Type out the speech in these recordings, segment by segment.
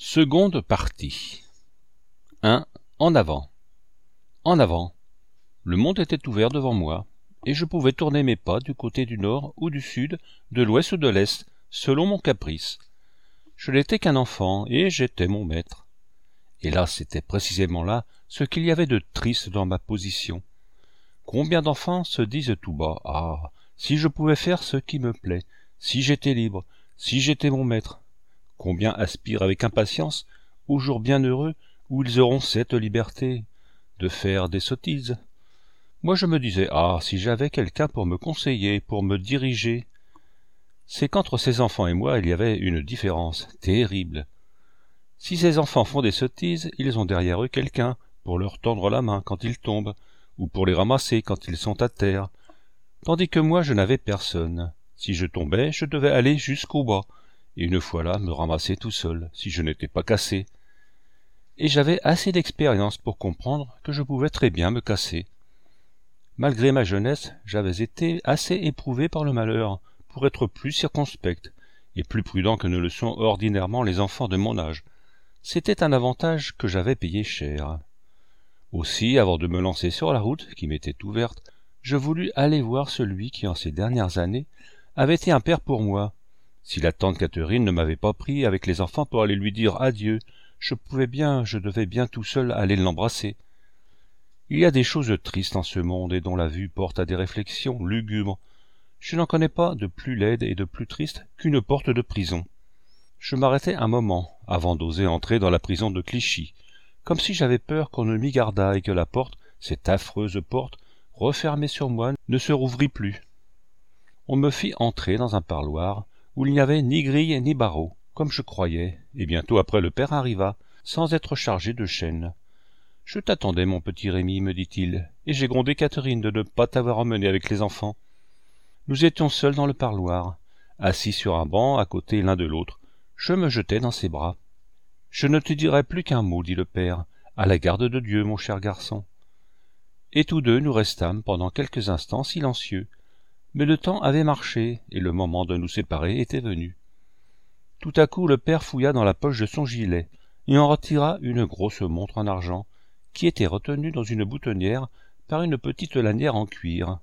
Seconde partie. 1. En avant. En avant. Le monde était ouvert devant moi, et je pouvais tourner mes pas du côté du nord ou du sud, de l'ouest ou de l'est, selon mon caprice. Je n'étais qu'un enfant, et j'étais mon maître. Et là, c'était précisément là ce qu'il y avait de triste dans ma position. Combien d'enfants se disent tout bas « Ah, si je pouvais faire ce qui me plaît, si j'étais libre, si j'étais mon maître !» Combien aspirent avec impatience aux jours bienheureux où ils auront cette liberté de faire des sottises. Moi je me disais « Ah, si j'avais quelqu'un pour me conseiller, pour me diriger !» C'est qu'entre ces enfants et moi il y avait une différence terrible. Si ces enfants font des sottises, ils ont derrière eux quelqu'un pour leur tendre la main quand ils tombent, ou pour les ramasser quand ils sont à terre, tandis que moi je n'avais personne. Si je tombais, je devais aller jusqu'au bas, et une fois là, me ramasser tout seul, si je n'étais pas cassé. Et j'avais assez d'expérience pour comprendre que je pouvais très bien me casser. Malgré ma jeunesse, j'avais été assez éprouvé par le malheur pour être plus circonspect, et plus prudent que ne le sont ordinairement les enfants de mon âge. C'était un avantage que j'avais payé cher. Aussi, avant de me lancer sur la route, qui m'était ouverte, je voulus aller voir celui qui, en ces dernières années, avait été un père pour moi. Si la tante Catherine ne m'avait pas pris avec les enfants pour aller lui dire adieu, je devais bien tout seul aller l'embrasser. Il y a des choses tristes en ce monde et dont la vue porte à des réflexions lugubres. Je n'en connais pas de plus laide et de plus triste qu'une porte de prison. Je m'arrêtai un moment avant d'oser entrer dans la prison de Clichy, comme si j'avais peur qu'on ne m'y gardât et que la porte, cette affreuse porte, refermée sur moi, ne se rouvrit plus. On me fit entrer dans un parloir où il n'y avait ni grille ni barreaux, comme je croyais, et bientôt après le père arriva, sans être chargé de chaînes. « Je t'attendais, mon petit Rémi, me dit-il, et j'ai grondé Catherine de ne pas t'avoir emmené avec les enfants. » Nous étions seuls dans le parloir, assis sur un banc à côté l'un de l'autre. Je me jetai dans ses bras. « Je ne te dirai plus qu'un mot, dit le père, à la garde de Dieu, mon cher garçon. » Et tous deux nous restâmes pendant quelques instants silencieux. Mais le temps avait marché, et le moment de nous séparer était venu. Tout à coup, le père fouilla dans la poche de son gilet, et en retira une grosse montre en argent, qui était retenue dans une boutonnière par une petite lanière en cuir.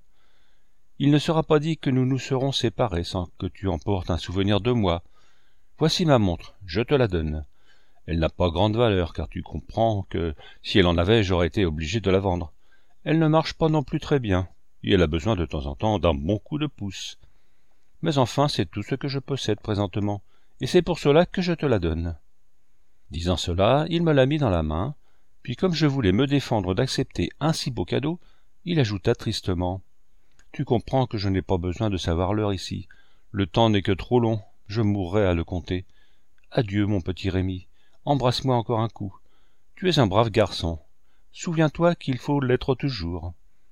« Il ne sera pas dit que nous nous serons séparés sans que tu emportes un souvenir de moi. Voici ma montre, je te la donne. Elle n'a pas grande valeur, car tu comprends que, si elle en avait, j'aurais été obligé de la vendre. Elle ne marche pas non plus très bien, et elle a besoin de temps en temps d'un bon coup de pouce. Mais enfin, c'est tout ce que je possède présentement, et c'est pour cela que je te la donne. » Disant cela, il me la mit dans la main, puis comme je voulais me défendre d'accepter un si beau cadeau, il ajouta tristement « Tu comprends que je n'ai pas besoin de savoir l'heure ici. Le temps n'est que trop long, je mourrais à le compter. Adieu, mon petit Rémi, embrasse-moi encore un coup. Tu es un brave garçon. Souviens-toi qu'il faut l'être toujours. »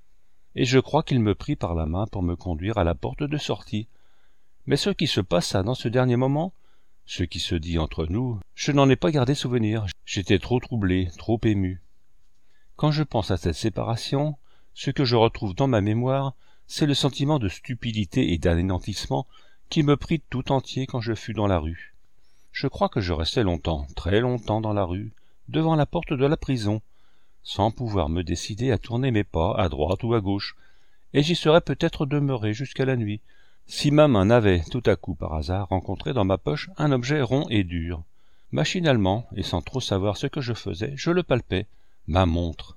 Et je crois qu'il me prit par la main pour me conduire à la porte de sortie. Mais ce qui se passa dans ce dernier moment, ce qui se dit entre nous, je n'en ai pas gardé souvenir. J'étais trop troublé, trop ému. Quand je pense à cette séparation, ce que je retrouve dans ma mémoire, c'est le sentiment de stupidité et d'anéantissement qui me prit tout entier quand je fus dans la rue. Je crois que je restai longtemps, très longtemps dans la rue, devant la porte de la prison, sans pouvoir me décider à tourner mes pas à droite ou à gauche, et j'y serais peut-être demeuré jusqu'à la nuit, si ma main n'avait, tout à coup par hasard, rencontré dans ma poche un objet rond et dur. Machinalement, et sans trop savoir ce que je faisais, je le palpai, ma montre.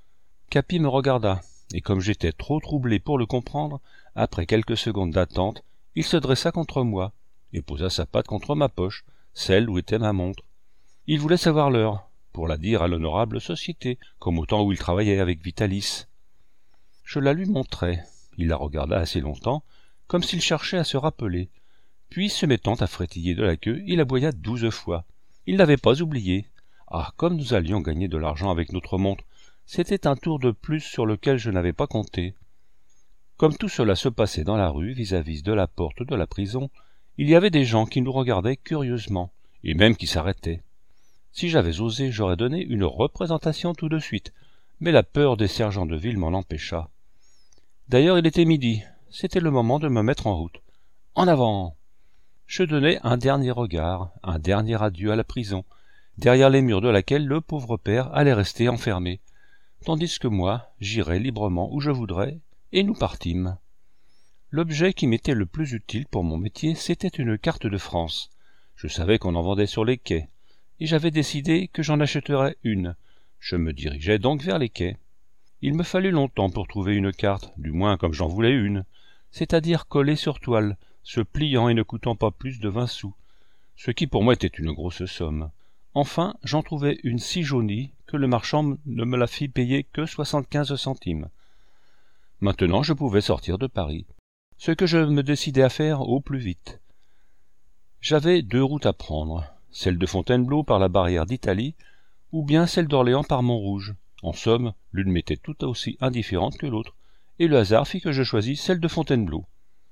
Capi me regarda, et comme j'étais trop troublé pour le comprendre, après quelques secondes d'attente, il se dressa contre moi, et posa sa patte contre ma poche, celle où était ma montre. Il voulait savoir l'heure, pour la dire à l'honorable société, comme au temps où il travaillait avec Vitalis. Je la lui montrai. Il la regarda assez longtemps, comme s'il cherchait à se rappeler. Puis, se mettant à frétiller de la queue, il aboya 12 fois. Il n'avait pas oublié. Ah, comme nous allions gagner de l'argent avec notre montre, c'était un tour de plus sur lequel je n'avais pas compté. Comme tout cela se passait dans la rue, vis-à-vis de la porte de la prison, il y avait des gens qui nous regardaient curieusement, et même qui s'arrêtaient. Si j'avais osé, j'aurais donné une représentation tout de suite, mais la peur des sergents de ville m'en empêcha. D'ailleurs, il était midi, c'était le moment de me mettre en route. En avant! Je donnai un dernier regard, un dernier adieu à la prison, derrière les murs de laquelle le pauvre père allait rester enfermé, tandis que moi, j'irais librement où je voudrais, et nous partîmes. L'objet qui m'était le plus utile pour mon métier, c'était une carte de France. Je savais qu'on en vendait sur les quais, et j'avais décidé que j'en achèterais une. Je me dirigeais donc vers les quais. Il me fallut longtemps pour trouver une carte, du moins comme j'en voulais une, c'est-à-dire collée sur toile, se pliant et ne coûtant pas plus de 20 sous, ce qui pour moi était une grosse somme. Enfin, j'en trouvai une si jaunie que le marchand ne me la fit payer que 75 centimes. Maintenant, je pouvais sortir de Paris, ce que je me décidai à faire au plus vite. J'avais 2 routes à prendre, celle de Fontainebleau par la barrière d'Italie, ou bien celle d'Orléans par Montrouge. En somme, l'une m'était tout aussi indifférente que l'autre, et le hasard fit que je choisis celle de Fontainebleau.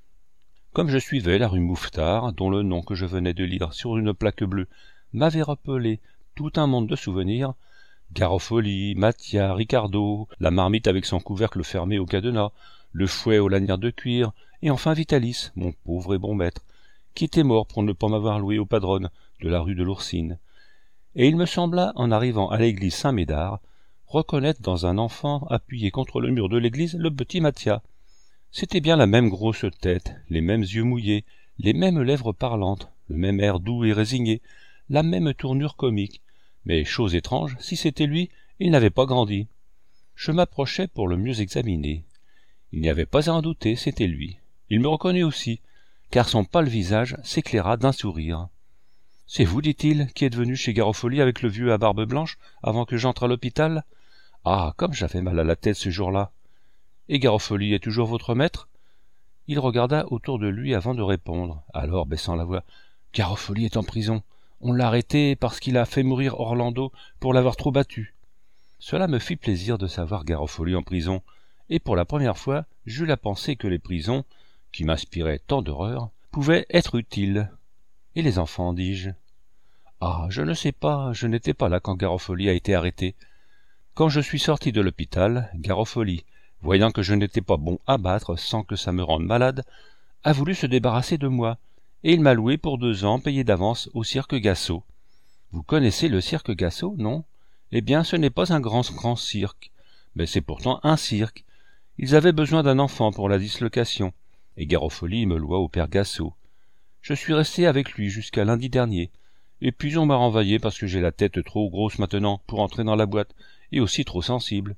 Comme je suivais la rue Mouffetard, dont le nom que je venais de lire sur une plaque bleue m'avait rappelé tout un monde de souvenirs, Garofoli, Mathia, Ricardo, la marmite avec son couvercle fermé au cadenas, le fouet aux lanières de cuir, et enfin Vitalis, mon pauvre et bon maître, qui était mort pour ne pas m'avoir loué aux padrones de la rue de l'Oursine. Et il me sembla, en arrivant à l'église Saint-Médard, reconnaître dans un enfant appuyé contre le mur de l'église le petit Mathia. C'était bien la même grosse tête, les mêmes yeux mouillés, les mêmes lèvres parlantes, le même air doux et résigné, la même tournure comique. Mais, chose étrange, si c'était lui, il n'avait pas grandi. Je m'approchai pour le mieux examiner. Il n'y avait pas à en douter, c'était lui. Il me reconnut aussi, car son pâle visage s'éclaira d'un sourire. « C'est vous, dit-il, qui êtes venu chez Garofoli avec le vieux à barbe blanche, avant que j'entre à l'hôpital ? Ah, comme j'avais mal à la tête ce jour-là. Et Garofoli est toujours votre maître ? » Il regarda autour de lui avant de répondre. Alors, baissant la voix, « Garofoli est en prison. On l'a arrêté parce qu'il a fait mourir Orlando pour l'avoir trop battu. » Cela me fit plaisir de savoir Garofoli en prison, et pour la première fois, j'eus la pensée que les prisons, qui m'inspiraient tant d'horreur, pouvaient être utiles. « Et les enfants, dis-je ? » ?»« Ah, je ne sais pas, je n'étais pas là quand Garofoli a été arrêté. Quand je suis sorti de l'hôpital, Garofoli, voyant que je n'étais pas bon à battre sans que ça me rende malade, a voulu se débarrasser de moi, et il m'a loué pour 2 ans payé d'avance au cirque Gassot. Vous connaissez le cirque Gassot, non ? Eh bien, ce n'est pas un grand cirque, mais c'est pourtant un cirque. Ils avaient besoin d'un enfant pour la dislocation, et Garofoli me loua au père Gassot. Je suis resté avec lui jusqu'à lundi dernier, et puis on m'a renvoyé parce que j'ai la tête trop grosse maintenant pour entrer dans la boîte, et aussi trop sensible.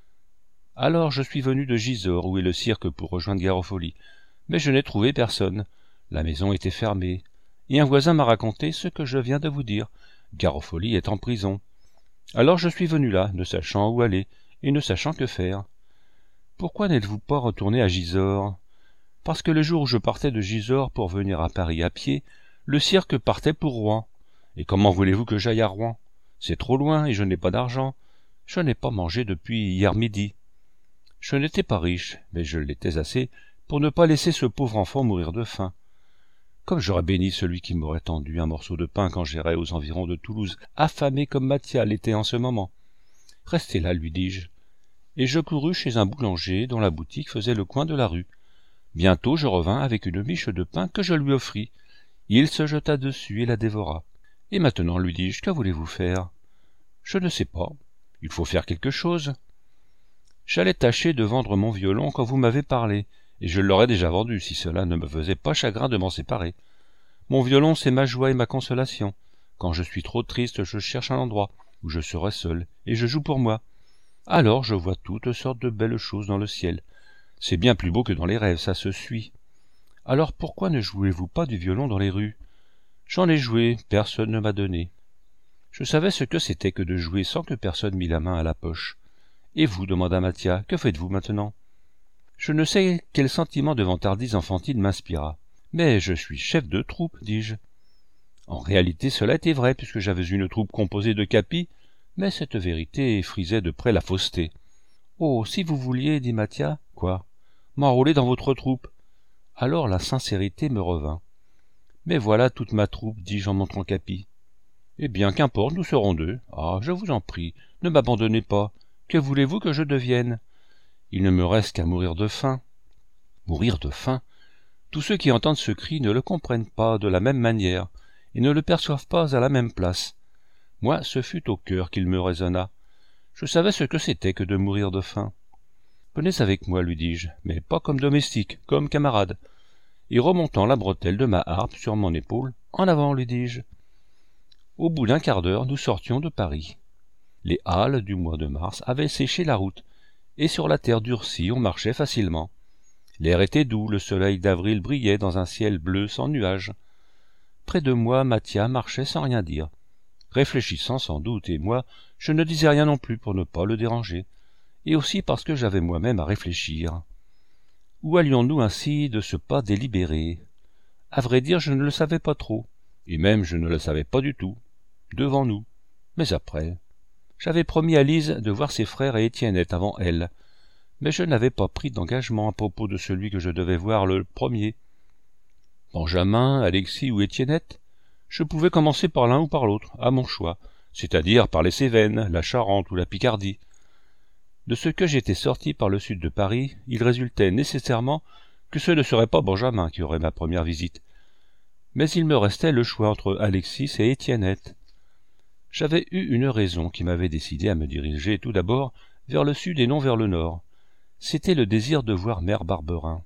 Alors je suis venu de Gisors, où est le cirque, pour rejoindre Garofoli, mais je n'ai trouvé personne. La maison était fermée, et un voisin m'a raconté ce que je viens de vous dire. Garofoli est en prison. Alors je suis venu là, ne sachant où aller, et ne sachant que faire. Pourquoi n'êtes-vous pas retourné à Gisors ? Parce que le jour où je partais de Gisors pour venir à Paris à pied, le cirque partait pour Rouen. Et comment voulez-vous que j'aille à Rouen ? C'est trop loin et je n'ai pas d'argent. Je n'ai pas mangé depuis hier midi. Je n'étais pas riche, mais je l'étais assez pour ne pas laisser ce pauvre enfant mourir de faim. Comme j'aurais béni celui qui m'aurait tendu un morceau de pain quand j'irais aux environs de Toulouse, affamé comme Mathia l'était en ce moment. Restez là, lui dis-je. Et je courus chez un boulanger dont la boutique faisait le coin de la rue. Bientôt je revins avec une miche de pain que je lui offris. Il se jeta dessus et la dévora. « Et maintenant, lui dis-je, que voulez-vous faire ?»« Je ne sais pas. Il faut faire quelque chose. »« J'allais tâcher de vendre mon violon quand vous m'avez parlé, et je l'aurais déjà vendu si cela ne me faisait pas chagrin de m'en séparer. Mon violon, c'est ma joie et ma consolation. Quand je suis trop triste, je cherche un endroit où je serai seul, et je joue pour moi. Alors je vois toutes sortes de belles choses dans le ciel. C'est bien plus beau que dans les rêves, ça se suit. Alors pourquoi ne jouez-vous pas du violon dans les rues ? J'en ai joué, personne ne m'a donné. Je savais ce que c'était que de jouer sans que personne mît la main à la poche. Et vous, demanda Mathia, que faites-vous maintenant ? Je ne sais quel sentiment de vantardise enfantine m'inspira. Mais je suis chef de troupe, dis-je. En réalité, cela était vrai, puisque j'avais une troupe composée de capis, mais cette vérité frisait de près la fausseté. Oh, si vous vouliez, dit Mathia. Quoi ? M'enrôler dans votre troupe. Alors la sincérité me revint. Mais voilà toute ma troupe, dis-je en montrant Capi. Eh bien, qu'importe, nous serons 2. Ah, je vous en prie, ne m'abandonnez pas. Que voulez-vous que je devienne ? Il ne me reste qu'à mourir de faim. Mourir de faim ? Tous ceux qui entendent ce cri ne le comprennent pas de la même manière, et ne le perçoivent pas à la même place. Moi, ce fut au cœur qu'il me raisonna. Je savais ce que c'était que de mourir de faim. « Venez avec moi, lui dis-je, mais pas comme domestique, comme camarade. » Et remontant la bretelle de ma harpe sur mon épaule, « En avant, lui dis-je. » Au bout d'un quart d'heure, nous sortions de Paris. Les hâles du mois de mars avaient séché la route, et sur la terre durcie on marchait facilement. L'air était doux, le soleil d'avril brillait dans un ciel bleu sans nuages. Près de moi, Mathia marchait sans rien dire, réfléchissant sans doute, et moi, je ne disais rien non plus pour ne pas le déranger, et aussi parce que j'avais moi-même à réfléchir. Où allions-nous ainsi de ce pas délibéré? À vrai dire, je ne le savais pas trop, et même je ne le savais pas du tout, devant nous, mais après. J'avais promis à Lise de voir ses frères et Étiennette avant elle, mais je n'avais pas pris d'engagement à propos de celui que je devais voir le premier. Benjamin, Alexis ou Étiennette, je pouvais commencer par l'un ou par l'autre, à mon choix, c'est-à-dire par les Cévennes, la Charente ou la Picardie. De ce que j'étais sorti par le sud de Paris, il résultait nécessairement que ce ne serait pas Benjamin qui aurait ma première visite, mais il me restait le choix entre Alexis et Étiennette. J'avais eu une raison qui m'avait décidé à me diriger tout d'abord vers le sud et non vers le nord. C'était le désir de voir mère Barberin.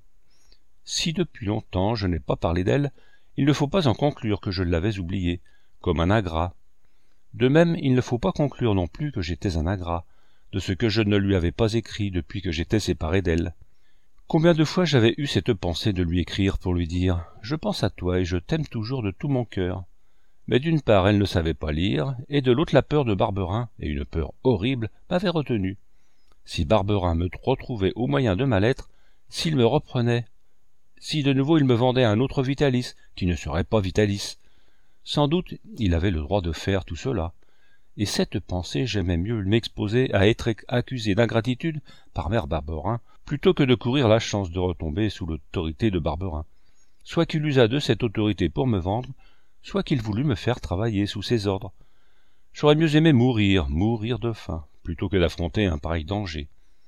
Si depuis longtemps je n'ai pas parlé d'elle, il ne faut pas en conclure que je l'avais oubliée, comme un ingrat. De même, il ne faut pas conclure non plus que j'étais un ingrat, de ce que je ne lui avais pas écrit depuis que j'étais séparé d'elle. Combien de fois j'avais eu cette pensée de lui écrire pour lui dire « Je pense à toi et je t'aime toujours de tout mon cœur ». Mais d'une part elle ne savait pas lire, et de l'autre la peur de Barberin, et une peur horrible, m'avait retenu. Si Barberin me retrouvait au moyen de ma lettre, s'il me reprenait, si de nouveau il me vendait un autre Vitalis, qui ne serait pas Vitalis, sans doute il avait le droit de faire tout cela, et cette pensée j'aimais mieux m'exposer à être accusé d'ingratitude par mère Barberin, plutôt que de courir la chance de retomber sous l'autorité de Barberin, soit qu'il usât de cette autorité pour me vendre, soit qu'il voulût me faire travailler sous ses ordres. J'aurais mieux aimé mourir de faim, plutôt que d'affronter un pareil danger.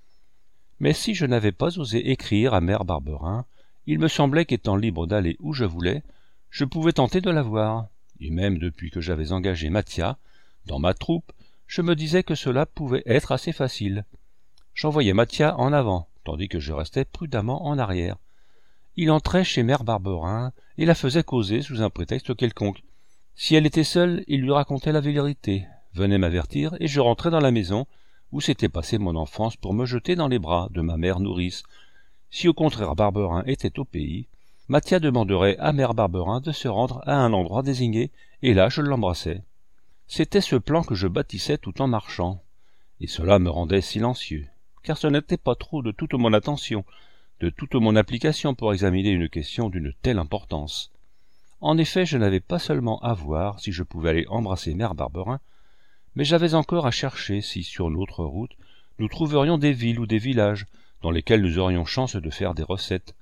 Mais si je n'avais pas osé écrire à mère Barberin, il me semblait qu'étant libre d'aller où je voulais, je pouvais tenter de la voir, et même depuis que j'avais engagé Mathia, dans ma troupe, je me disais que cela pouvait être assez facile. J'envoyais Mathia en avant, tandis que je restais prudemment en arrière. Il entrait chez mère Barberin et la faisait causer sous un prétexte quelconque. Si elle était seule, il lui racontait la vérité, venait m'avertir, et je rentrais dans la maison, où s'était passée mon enfance, pour me jeter dans les bras de ma mère nourrice. Si au contraire Barberin était au pays, Mathia demanderait à mère Barberin de se rendre à un endroit désigné, et là je l'embrassais. C'était ce plan que je bâtissais tout en marchant, et cela me rendait silencieux, car ce n'était pas trop de toute mon attention, de toute mon application pour examiner une question d'une telle importance. En effet, je n'avais pas seulement à voir si je pouvais aller embrasser mère Barberin, mais j'avais encore à chercher si, sur notre route, nous trouverions des villes ou des villages dans lesquels nous aurions chance de faire des recettes.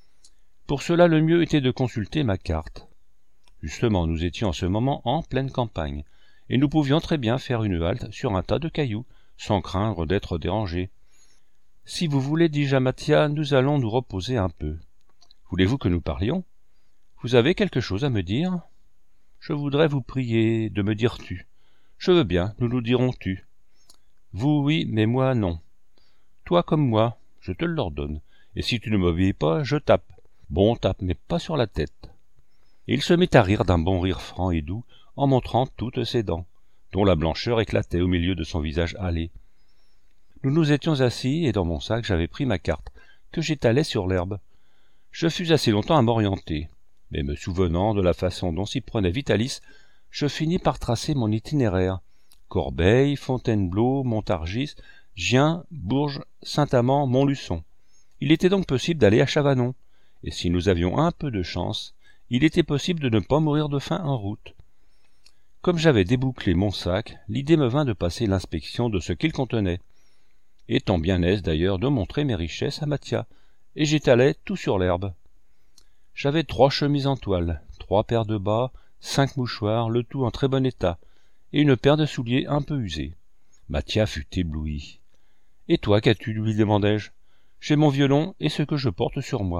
Pour cela, le mieux était de consulter ma carte. Justement, nous étions en ce moment en pleine campagne, et nous pouvions très bien faire une halte sur un tas de cailloux, sans craindre d'être dérangés. « Si vous voulez, dis-je à Mathia, nous allons nous reposer un peu. Voulez-vous que nous parlions? Vous avez quelque chose à me dire? Je voudrais vous prier de me dire tu. Je veux bien, nous nous dirons tu. Vous, oui, mais moi, non. Toi comme moi, je te l'ordonne, et si tu ne m'obéis pas, je tape. Bon, tape, mais pas sur la tête. » Et il se mit à rire d'un bon rire franc et doux, en montrant toutes ses dents, dont la blancheur éclatait au milieu de son visage hâlé. Nous nous étions assis, et dans mon sac j'avais pris ma carte, que j'étalais sur l'herbe. Je fus assez longtemps à m'orienter, mais me souvenant de la façon dont s'y prenait Vitalis, je finis par tracer mon itinéraire. Corbeil, Fontainebleau, Montargis, Gien, Bourges, Saint-Amand, Montluçon. Il était donc possible d'aller à Chavanon, et si nous avions un peu de chance, il était possible de ne pas mourir de faim en route. Comme j'avais débouclé mon sac, l'idée me vint de passer l'inspection de ce qu'il contenait. Étant bien aise d'ailleurs de montrer mes richesses à Mathia, et j'étalais tout sur l'herbe. J'avais 3 chemises en toile, 3 paires de bas, 5 mouchoirs, le tout en très bon état, et une paire de souliers un peu usés. Mathia fut ébloui. « Et toi, qu'as-tu » lui demandai-je. « J'ai mon violon et ce que je porte sur moi. »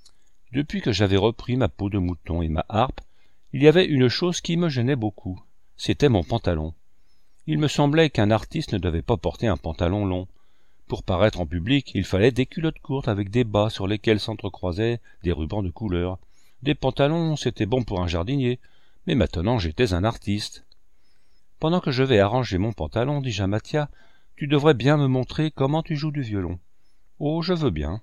Depuis que j'avais repris ma peau de mouton et ma harpe, il y avait une chose qui me gênait beaucoup. c'était mon pantalon. Il me semblait qu'un artiste ne devait pas porter un pantalon long. Pour paraître en public, il fallait des culottes courtes avec des bas sur lesquels s'entrecroisaient des rubans de couleur. Des pantalons, c'était bon pour un jardinier, mais maintenant j'étais un artiste. Pendant que je vais arranger mon pantalon, dis-je à Mathia, tu devrais bien me montrer comment tu joues du violon. Oh, je veux bien.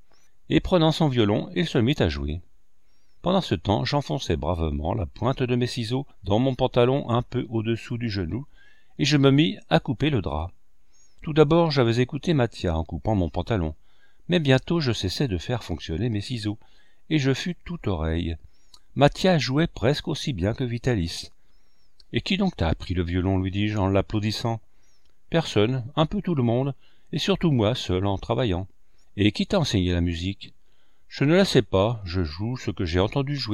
Et prenant son violon, il se mit à jouer. Pendant ce temps, j'enfonçais bravement la pointe de mes ciseaux dans mon pantalon un peu au-dessous du genou, et je me mis à couper le drap. Tout d'abord, j'avais écouté Mathia en coupant mon pantalon, mais bientôt je cessai de faire fonctionner mes ciseaux, et je fus tout oreille. Mathia jouait presque aussi bien que Vitalis. « Et qui donc t'a appris le violon ?» lui dis-je en l'applaudissant. « Personne, un peu tout le monde, et surtout moi seul en travaillant. »« Et qui t'a enseigné la musique ?»« Je ne la sais pas, je joue ce que j'ai entendu jouer. »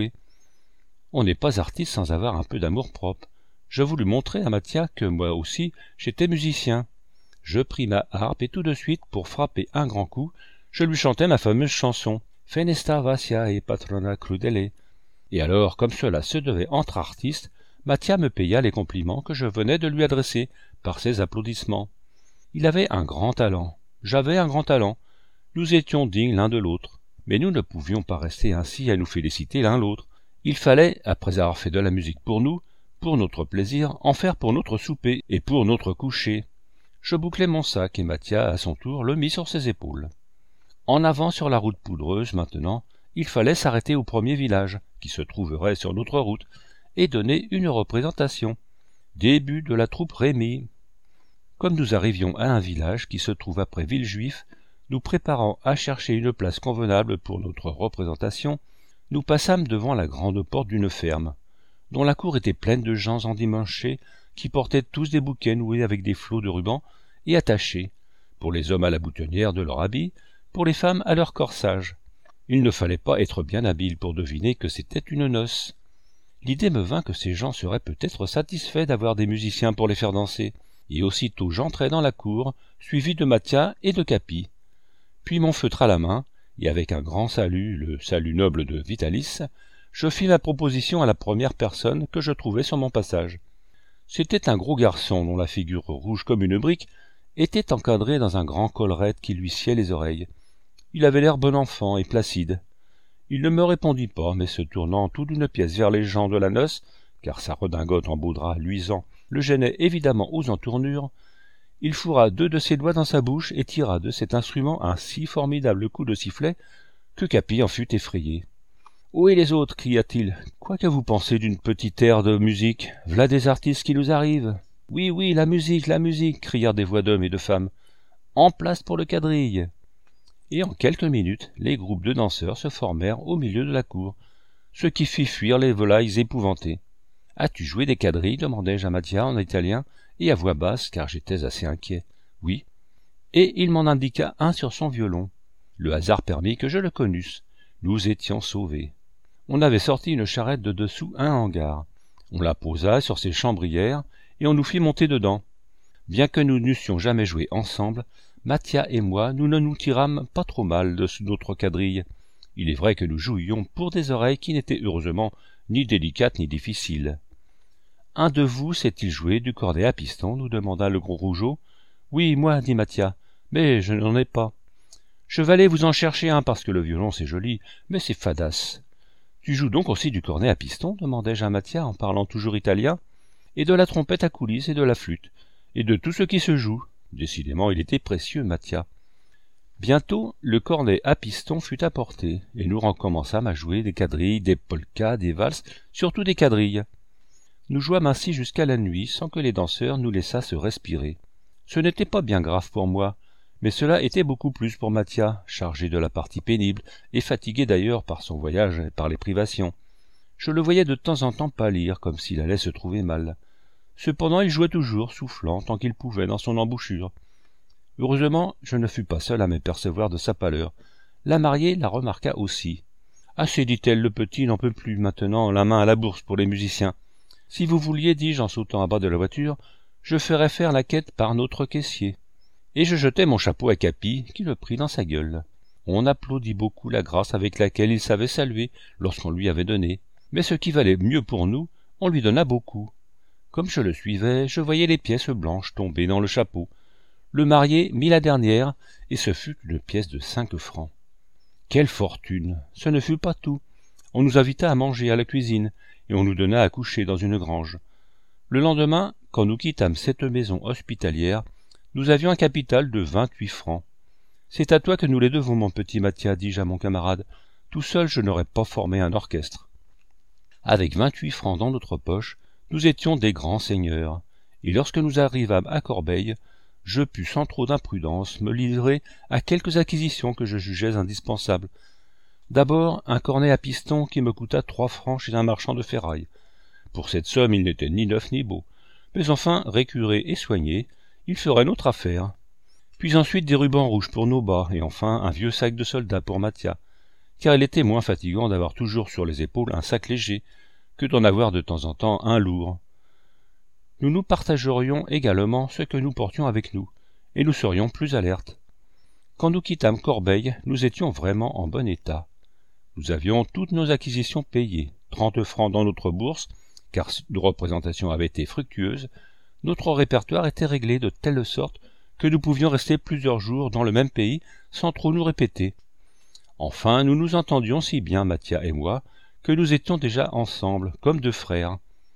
On n'est pas artiste sans avoir un peu d'amour-propre. Je voulus montrer à Mathia que moi aussi j'étais musicien. Je pris ma harpe et tout de suite, pour frapper un grand coup, je lui chantai ma fameuse chanson « Fenesta vacia et patrona crudele ». Et alors, comme cela se devait entre artistes, Mathia me paya les compliments que je venais de lui adresser par ses applaudissements. Il avait un grand talent, j'avais un grand talent, nous étions dignes l'un de l'autre, mais nous ne pouvions pas rester ainsi à nous féliciter l'un l'autre. Il fallait, après avoir fait de la musique pour nous, pour notre plaisir, en faire pour notre souper et pour notre coucher. Je bouclai mon sac et Mathia, à son tour, le mit sur ses épaules. En avant sur la route poudreuse, maintenant, il fallait s'arrêter au premier village, qui se trouverait sur notre route, et donner une représentation. Début de la troupe Rémy. Comme nous arrivions à un village qui se trouve après Villejuif, nous préparant à chercher une place convenable pour notre représentation, nous passâmes devant la grande porte d'une ferme, dont la cour était pleine de gens endimanchés qui portaient tous des bouquets noués avec des flots de rubans et attachés, pour les hommes à la boutonnière de leur habit, pour les femmes à leur corsage. Il ne fallait pas être bien habile pour deviner que c'était une noce. L'idée me vint que ces gens seraient peut-être satisfaits d'avoir des musiciens pour les faire danser, et aussitôt j'entrai dans la cour, suivi de Mathia et de Capi. Puis mon feutre à la main, et avec un grand salut, le salut noble de Vitalis, je fis ma proposition à la première personne que je trouvai sur mon passage. C'était un gros garçon dont la figure rouge comme une brique était encadrée dans un grand collerette qui lui sciait les oreilles. Il avait l'air bon enfant et placide. Il ne me répondit pas, mais se tournant tout d'une pièce vers les gens de la noce, car sa redingote en beau drap luisant le gênait évidemment aux entournures, il fourra 2 de ses doigts dans sa bouche et tira de cet instrument un si formidable coup de sifflet que Capi en fut effrayé. « Où est les autres ?» cria-t-il. « Quoi que vous pensez d'une petite aire de musique? V'là des artistes qui nous arrivent. »« Oui, oui, la musique, crièrent des voix d'hommes et de femmes. « En place pour le quadrille !» Et en quelques minutes, les groupes de danseurs se formèrent au milieu de la cour, ce qui fit fuir les volailles épouvantées. « As-tu joué des quadrilles ?» demandai-je à Mathia en italien, et à voix basse, car j'étais assez inquiet. « Oui. » Et il m'en indiqua un sur son violon. Le hasard permit que je le connusse. Nous étions sauvés. On avait sorti une charrette de dessous un hangar. On la posa sur ses chambrières, et on nous fit monter dedans. Bien que nous n'eussions jamais joué ensemble, Mathia et moi, nous ne nous tirâmes pas trop mal de notre quadrille. Il est vrai que nous jouions pour des oreilles qui n'étaient heureusement ni délicates ni difficiles. « Un de vous sait-il jouer du cornet à piston ?» nous demanda le gros rougeau. « Oui, moi, dit Mathia, mais je n'en ai pas. »« Je vais aller vous en chercher un parce que le violon c'est joli, mais c'est fadasse. »« Tu joues donc aussi du cornet à piston ?» demandai-je à Mathia en parlant toujours italien. « Et de la trompette à coulisses et de la flûte, et de tout ce qui se joue. » Décidément, il était précieux, Mathia. Bientôt, le cornet à piston fut apporté, et nous recommençâmes à jouer des quadrilles, des polkas, des valses, surtout des quadrilles. Nous jouâmes ainsi jusqu'à la nuit, sans que les danseurs nous laissassent respirer. Ce n'était pas bien grave pour moi, mais cela était beaucoup plus pour Mathia, chargé de la partie pénible, et fatigué d'ailleurs par son voyage et par les privations. Je le voyais de temps en temps pâlir, comme s'il allait se trouver mal. Cependant, il jouait toujours, soufflant tant qu'il pouvait dans son embouchure. Heureusement, je ne fus pas seul à m'apercevoir de sa pâleur. La mariée la remarqua aussi. « Assez, dit-elle, le petit n'en peut plus maintenant, la main à la bourse pour les musiciens. Si vous vouliez, dis-je en sautant à bas de la voiture, je ferais faire la quête par notre caissier. » Et je jetai mon chapeau à Capi, qui le prit dans sa gueule. On applaudit beaucoup la grâce avec laquelle il savait saluer lorsqu'on lui avait donné. Mais ce qui valait mieux pour nous, on lui donna beaucoup. Comme je le suivais, je voyais les pièces blanches tomber dans le chapeau. Le marié mit la dernière, et ce fut une pièce de 5 francs. Quelle fortune! Ce ne fut pas tout. On nous invita à manger à la cuisine, et on nous donna à coucher dans une grange. Le lendemain, quand nous quittâmes cette maison hospitalière, nous avions un capital de 28 francs. C'est à toi que nous les devons, mon petit Mathia, dis-je à mon camarade. Tout seul, je n'aurais pas formé un orchestre. Avec 28 francs dans notre poche, nous étions des grands seigneurs, et lorsque nous arrivâmes à Corbeil, je pus sans trop d'imprudence me livrer à quelques acquisitions que je jugeais indispensables. D'abord, un cornet à piston qui me coûta 3 francs chez un marchand de ferraille. Pour cette somme, il n'était ni neuf ni beau, mais enfin, récuré et soigné, il ferait notre affaire. Puis ensuite des rubans rouges pour nos bas, et enfin un vieux sac de soldat pour Mathia, car il était moins fatigant d'avoir toujours sur les épaules un sac léger que d'en avoir de temps en temps un lourd. Nous nous partagerions également ce que nous portions avec nous, et nous serions plus alertes. Quand nous quittâmes Corbeil, nous étions vraiment en bon état. Nous avions toutes nos acquisitions payées, 30 francs dans notre bourse, car nos représentations avaient été fructueuses. Notre répertoire était réglé de telle sorte que nous pouvions rester plusieurs jours dans le même pays sans trop nous répéter. Enfin, nous nous entendions si bien, Mathia et moi, que nous étions déjà ensemble, comme 2 frères.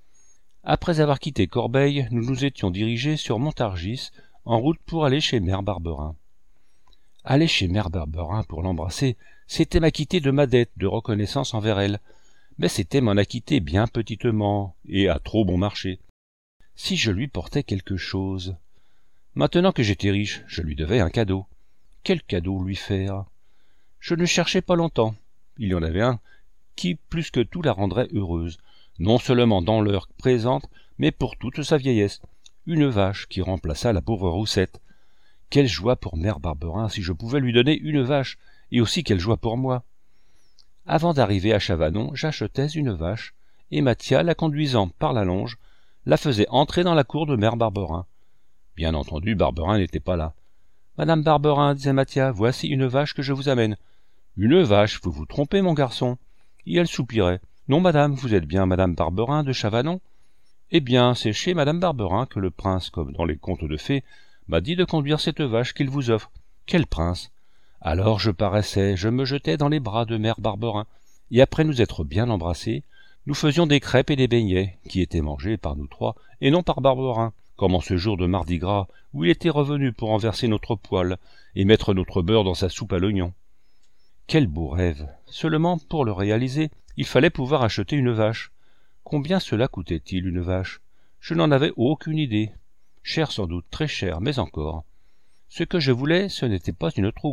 Après avoir quitté Corbeil, nous nous étions dirigés sur Montargis, en route pour aller chez Mère Barberin. Aller chez Mère Barberin pour l'embrasser, c'était m'acquitter de ma dette de reconnaissance envers elle, mais c'était m'en acquitter bien petitement, et à trop bon marché. Si je lui portais quelque chose. Maintenant que j'étais riche, je lui devais un cadeau. Quel cadeau lui faire? Je ne cherchais pas longtemps. Il y en avait un qui, plus que tout, la rendrait heureuse, non seulement dans l'heure présente, mais pour toute sa vieillesse. Une vache qui remplaça la pauvre Roussette. Quelle joie pour Mère Barberin si je pouvais lui donner une vache, et aussi quelle joie pour moi. Avant d'arriver à Chavanon, j'achetais une vache, et Mathia, la conduisant par la longe, la faisait entrer dans la cour de Mère Barberin. Bien entendu, Barberin n'était pas là. « Madame Barberin, disait Mathia, voici une vache que je vous amène. »« Une vache, vous vous trompez, mon garçon. » Et elle soupirait. « Non, madame, vous êtes bien Madame Barberin de Chavanon ?»« Eh bien, c'est chez Madame Barberin que le prince, comme dans les contes de fées, m'a dit de conduire cette vache qu'il vous offre. »« Quel prince ?» Alors je paraissais, je me jetais dans les bras de Mère Barberin, et après nous être bien embrassés, nous faisions des crêpes et des beignets, qui étaient mangés par nous 3, et non par Barberin, comme en ce jour de Mardi Gras, où il était revenu pour renverser notre poêle et mettre notre beurre dans sa soupe à l'oignon. Quel beau rêve! Seulement, pour le réaliser, il fallait pouvoir acheter une vache. Combien cela coûtait-il, une vache? Je n'en avais aucune idée. Cher sans doute, très cher, mais encore. Ce que je voulais, ce n'était pas une trop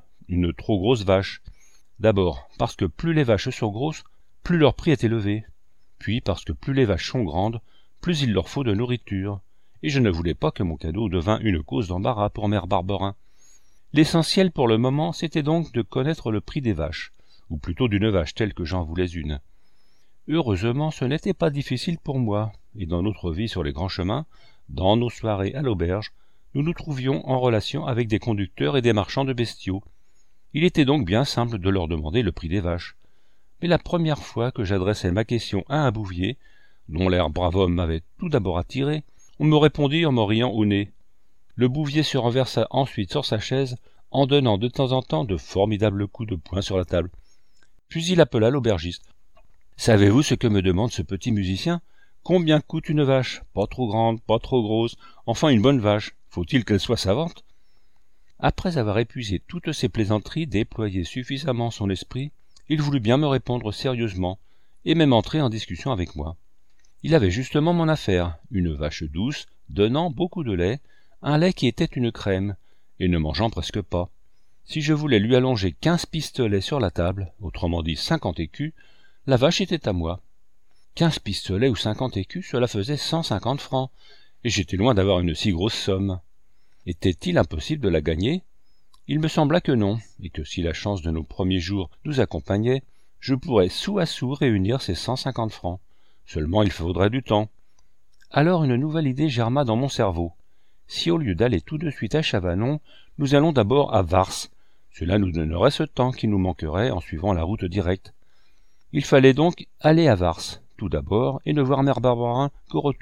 grosse vache. D'abord, parce que plus les vaches sont grosses, plus leur prix est élevé. Puis parce que plus les vaches sont grandes, plus il leur faut de nourriture. Et je ne voulais pas que mon cadeau devînt une cause d'embarras pour Mère Barberin. L'essentiel pour le moment, c'était donc de connaître le prix des vaches, ou plutôt d'une vache telle que j'en voulais une. Heureusement, ce n'était pas difficile pour moi, et dans notre vie sur les grands chemins, dans nos soirées à l'auberge, nous nous trouvions en relation avec des conducteurs et des marchands de bestiaux. Il était donc bien simple de leur demander le prix des vaches. Mais la première fois que j'adressai ma question à un bouvier, dont l'air brave homme m'avait tout d'abord attiré, on me répondit en me riant au nez. Le bouvier se renversa ensuite sur sa chaise, en donnant de temps en temps de formidables coups de poing sur la table. Puis il appela l'aubergiste. « Savez-vous ce que me demande ce petit musicien? Combien coûte une vache? Pas trop grande, pas trop grosse, enfin une bonne vache. Faut-il qu'elle soit savante ?» Après avoir épuisé toutes ces plaisanteries, déployé suffisamment son esprit, il voulut bien me répondre sérieusement, et même entrer en discussion avec moi. Il avait justement mon affaire, une vache douce, donnant beaucoup de lait, un lait qui était une crème, et ne mangeant presque pas. Si je voulais lui allonger 15 pistolets sur la table, autrement dit 50 écus, la vache était à moi. 15 pistolets ou 50 écus, cela faisait 150 francs, et j'étais loin d'avoir une si grosse somme. Était-il impossible de la gagner? Il me sembla que non, et que si la chance de nos premiers jours nous accompagnait, je pourrais sou à sou réunir ces 150 francs. Seulement il faudrait du temps. Alors une nouvelle idée germa dans mon cerveau. Si au lieu d'aller tout de suite à Chavanon, nous allons d'abord à Vars, cela nous donnerait ce temps qui nous manquerait en suivant la route directe. Il fallait donc aller à Vars, tout d'abord, et ne voir Mère Barberin qu'au retour,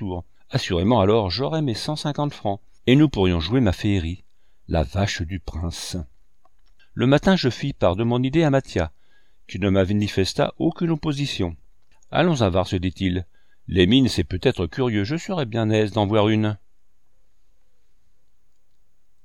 Assurément alors j'aurais mes 150 francs, et nous pourrions jouer ma féerie, la vache du prince. Le matin je fis part de mon idée à Mathia, qui ne manifesta aucune opposition. Allons à voir, se dit-il. Les mines, c'est peut-être curieux, je serais bien aise d'en voir une.